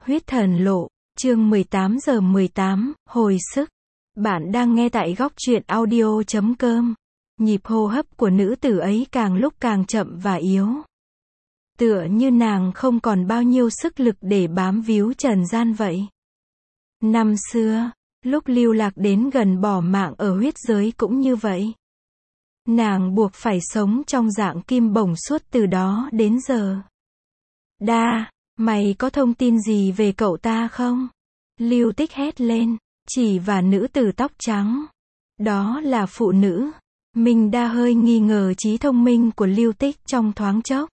Huyết thần lộ, chương 18:18, hồi sức. Bạn đang nghe tại góc truyện audio.com. Nhịp hô hấp của nữ tử ấy càng lúc càng chậm và yếu. Tựa như nàng không còn bao nhiêu sức lực để bám víu trần gian vậy. Năm xưa, lúc Lưu Lạc đến gần bỏ mạng ở huyết giới cũng như vậy. Nàng buộc phải sống trong dạng kim bổng suốt từ đó đến giờ. Đa, mày có thông tin gì về cậu ta không? Lưu Tích hét lên, chỉ và nữ tử tóc trắng. Đó là phụ nữ. Minh Đa hơi nghi ngờ trí thông minh của Lưu Tích trong thoáng chốc.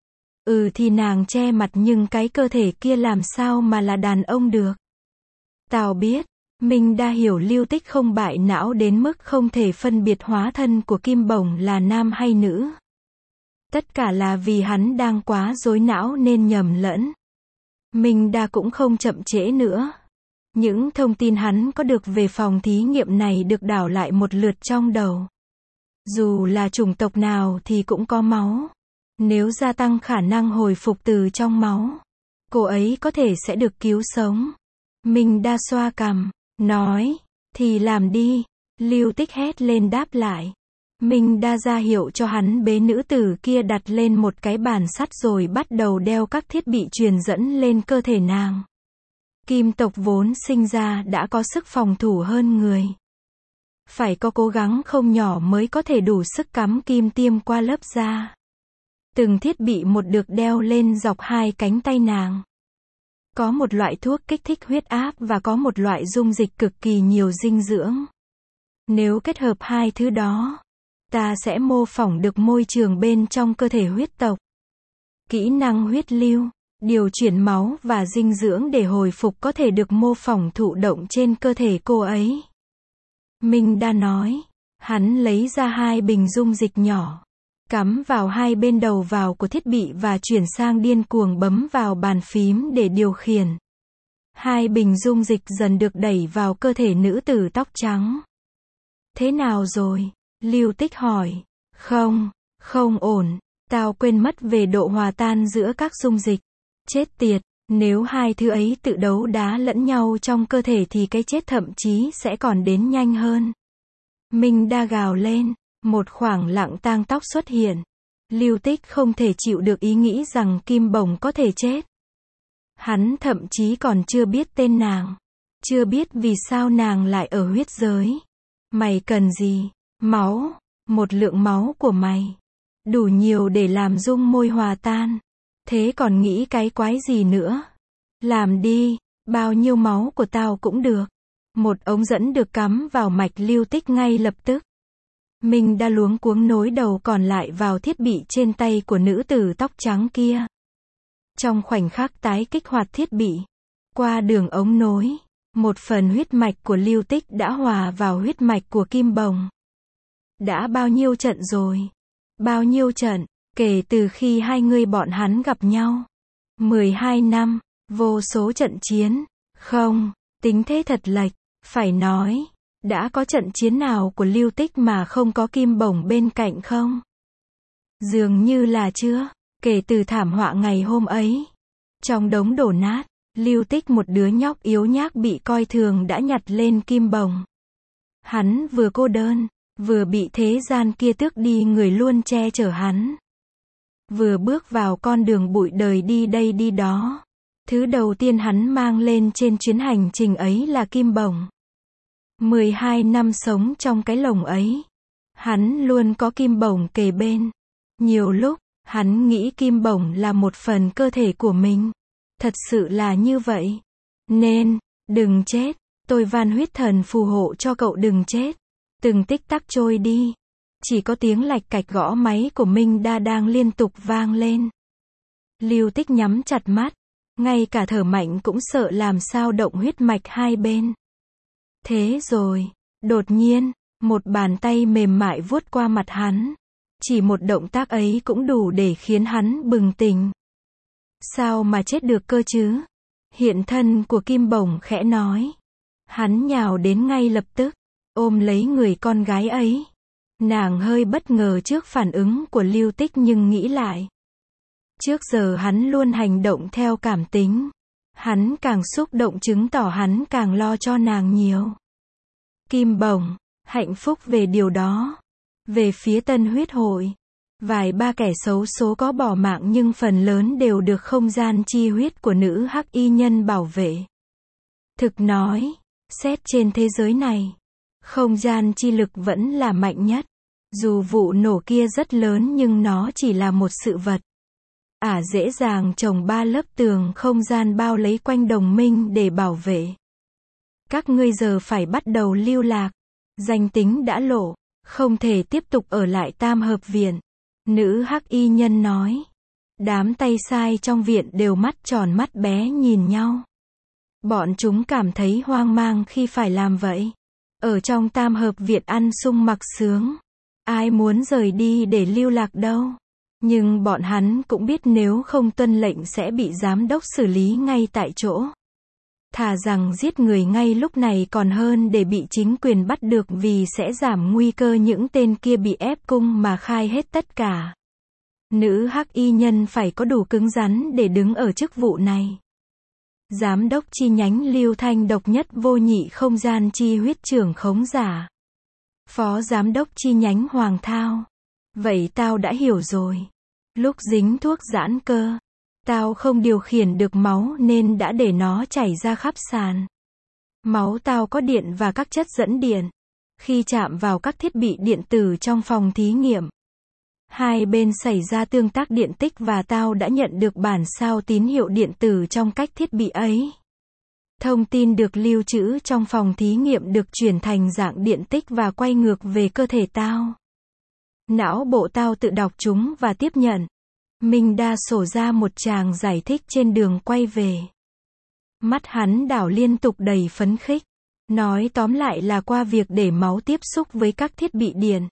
Thì nàng che mặt nhưng cái cơ thể kia làm sao mà là đàn ông được. Tao biết, Minh Đa hiểu Lưu Tích không bại não đến mức không thể phân biệt hóa thân của kim bổng là nam hay nữ. Tất cả là vì hắn đang quá rối não nên nhầm lẫn. Minh Đa cũng không chậm trễ nữa. Những thông tin hắn có được về phòng thí nghiệm này được đảo lại một lượt trong đầu. Dù là chủng tộc nào thì cũng có máu. Nếu gia tăng khả năng hồi phục từ trong máu, cô ấy có thể sẽ được cứu sống. Minh Đa xoa cằm, nói, thì làm đi. Lưu Tích hét lên đáp lại. Minh Đa ra hiệu cho hắn bế nữ tử kia đặt lên một cái bàn sắt rồi bắt đầu đeo các thiết bị truyền dẫn lên cơ thể nàng. Kim tộc vốn sinh ra đã có sức phòng thủ hơn người. Phải có cố gắng không nhỏ mới có thể đủ sức cắm kim tiêm qua lớp da. Từng thiết bị một được đeo lên dọc hai cánh tay nàng. Có một loại thuốc kích thích huyết áp và có một loại dung dịch cực kỳ nhiều dinh dưỡng. Nếu kết hợp hai thứ đó, ta sẽ mô phỏng được môi trường bên trong cơ thể huyết tộc. Kỹ năng huyết lưu, điều chuyển máu và dinh dưỡng để hồi phục có thể được mô phỏng thụ động trên cơ thể cô ấy. Minh Đa nói, hắn lấy ra hai bình dung dịch nhỏ, cắm vào hai bên đầu vào của thiết bị và chuyển sang điên cuồng bấm vào bàn phím để điều khiển. Hai bình dung dịch dần được đẩy vào cơ thể nữ tử tóc trắng. Thế nào rồi? Lưu Tích hỏi. Không ổn, tao quên mất về độ hòa tan giữa các dung dịch. Chết tiệt, nếu hai thứ ấy tự đấu đá lẫn nhau trong cơ thể thì cái chết thậm chí sẽ còn đến nhanh hơn. Minh Đa gào lên, một khoảng lặng tang tóc xuất hiện. Lưu Tích không thể chịu được ý nghĩ rằng kim bổng có thể chết. Hắn thậm chí còn chưa biết tên nàng. Chưa biết vì sao nàng lại ở huyết giới. Mày cần gì? Máu. Một lượng máu của mày. Đủ nhiều để làm dung môi hòa tan. Thế còn nghĩ cái quái gì nữa? Làm đi, bao nhiêu máu của tao cũng được. Một ống dẫn được cắm vào mạch Lưu Tích ngay lập tức. Minh Đa luống cuống nối đầu còn lại vào thiết bị trên tay của nữ tử tóc trắng kia. Trong khoảnh khắc tái kích hoạt thiết bị, qua đường ống nối, một phần huyết mạch của Lưu Tích đã hòa vào huyết mạch của kim bổng. Đã bao nhiêu trận rồi? Bao nhiêu trận, kể từ khi hai người bọn hắn gặp nhau? 12 năm, vô số trận chiến. Không, tính thế thật lệch, phải nói, đã có trận chiến nào của Lưu Tích mà không có kim bổng bên cạnh không? Dường như là chưa, kể từ thảm họa ngày hôm ấy. Trong đống đổ nát, Lưu Tích một đứa nhóc yếu nhác bị coi thường đã nhặt lên kim bổng. Hắn vừa cô đơn, vừa bị thế gian kia tước đi người luôn che chở hắn. Vừa bước vào con đường bụi đời đi đây đi đó. Thứ đầu tiên hắn mang lên trên chuyến hành trình ấy là kim bổng. 12 năm sống trong cái lồng ấy. Hắn luôn có kim bổng kề bên. Nhiều lúc, hắn nghĩ kim bổng là một phần cơ thể của mình. Thật sự là như vậy. Nên, đừng chết. Tôi van huyết thần phù hộ cho cậu đừng chết. Từng tích tắc trôi đi. Chỉ có tiếng lạch cạch gõ máy của Minh Đa đang liên tục vang lên. Lưu Tích nhắm chặt mắt. Ngay cả thở mạnh cũng sợ làm sao động huyết mạch hai bên. Thế rồi, đột nhiên, một bàn tay mềm mại vuốt qua mặt hắn. Chỉ một động tác ấy cũng đủ để khiến hắn bừng tỉnh. Sao mà chết được cơ chứ? Hiện thân của kim bổng khẽ nói. Hắn nhào đến ngay lập tức, ôm lấy người con gái ấy. Nàng hơi bất ngờ trước phản ứng của Lưu Tích nhưng nghĩ lại. Trước giờ hắn luôn hành động theo cảm tính. Hắn càng xúc động chứng tỏ hắn càng lo cho nàng nhiều. Kim Bổng, hạnh phúc về điều đó. Về phía Tân Huyết Hội, vài ba kẻ xấu số có bỏ mạng nhưng phần lớn đều được không gian chi huyết của nữ hắc y nhân bảo vệ. Thực nói, xét trên thế giới này, không gian chi lực vẫn là mạnh nhất. Dù vụ nổ kia rất lớn nhưng nó chỉ là một sự vật. Dễ dàng trồng 3 lớp tường không gian bao lấy quanh đồng minh để bảo vệ. Các ngươi giờ phải bắt đầu lưu lạc. Danh tính đã lộ, không thể tiếp tục ở lại Tam Hợp Viện. Nữ hắc y nhân nói. Đám tay sai trong viện đều mắt tròn mắt bé nhìn nhau. Bọn chúng cảm thấy hoang mang khi phải làm vậy. Ở trong Tam Hợp Viện ăn sung mặc sướng. Ai muốn rời đi để lưu lạc đâu. Nhưng bọn hắn cũng biết nếu không tuân lệnh sẽ bị giám đốc xử lý ngay tại chỗ. Thà rằng giết người ngay lúc này còn hơn để bị chính quyền bắt được vì sẽ giảm nguy cơ những tên kia bị ép cung mà khai hết tất cả. Nữ hắc y nhân phải có đủ cứng rắn để đứng ở chức vụ này. Giám đốc chi nhánh Lưu Thanh độc nhất vô nhị không gian chi huyết trưởng khống giả. Phó giám đốc chi nhánh Hoàng Thao. Vậy tao đã hiểu rồi. Lúc dính thuốc giãn cơ, tao không điều khiển được máu nên đã để nó chảy ra khắp sàn. Máu tao có điện và các chất dẫn điện. Khi chạm vào các thiết bị điện tử trong phòng thí nghiệm, hai bên xảy ra tương tác điện tích và tao đã nhận được bản sao tín hiệu điện tử trong cách thiết bị ấy. Thông tin được lưu trữ trong phòng thí nghiệm được chuyển thành dạng điện tích và quay ngược về cơ thể tao. Não bộ tao tự đọc chúng và tiếp nhận. Minh Đa sổ ra một tràng giải thích trên đường quay về. Mắt hắn đảo liên tục đầy phấn khích. Nói tóm lại là qua việc để máu tiếp xúc với các thiết bị điện.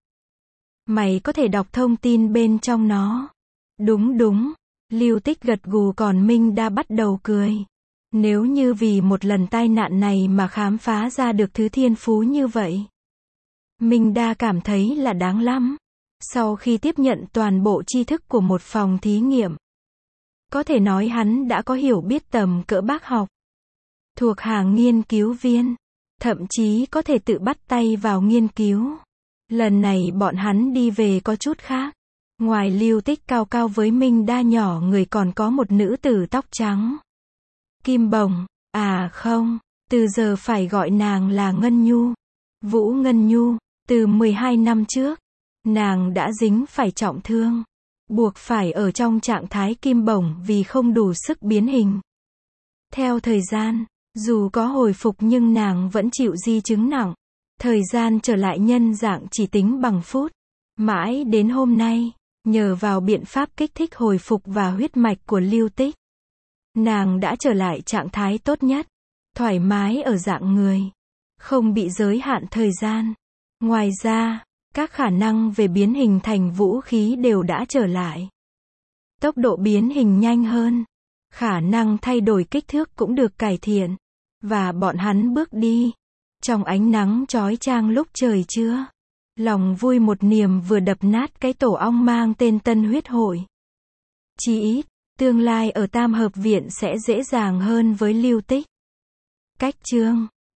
Mày có thể đọc thông tin bên trong nó. Đúng. Lưu Tích gật gù còn Minh Đa bắt đầu cười. Nếu như vì một lần tai nạn này mà khám phá ra được thứ thiên phú như vậy. Minh Đa cảm thấy là đáng lắm. Sau khi tiếp nhận toàn bộ tri thức của một phòng thí nghiệm, có thể nói hắn đã có hiểu biết tầm cỡ bác học. Thuộc hàng nghiên cứu viên, thậm chí có thể tự bắt tay vào nghiên cứu. Lần này bọn hắn đi về có chút khác. Ngoài Lưu Tích cao cao với Minh Đa nhỏ người còn có một nữ tử tóc trắng. Kim Bổng, không, từ giờ phải gọi nàng là Ngân Nhu. Vũ Ngân Nhu, từ 12 năm trước. Nàng đã dính phải trọng thương, buộc phải ở trong trạng thái kim bổng vì không đủ sức biến hình. Theo thời gian, dù có hồi phục nhưng nàng vẫn chịu di chứng nặng. Thời gian trở lại nhân dạng chỉ tính bằng phút. Mãi đến hôm nay, nhờ vào biện pháp kích thích hồi phục và huyết mạch của Lưu Tích, nàng đã trở lại trạng thái tốt nhất, thoải mái ở dạng người, không bị giới hạn thời gian. Ngoài ra, các khả năng về biến hình thành vũ khí đều đã trở lại. Tốc độ biến hình nhanh hơn. Khả năng thay đổi kích thước cũng được cải thiện. Và bọn hắn bước đi. Trong ánh nắng chói chang lúc trời trưa. Lòng vui một niềm vừa đập nát cái tổ ong mang tên Tân Huyết Hội. Chỉ ít, tương lai ở Tam Hợp Viện sẽ dễ dàng hơn với Lưu Tích. Cách chương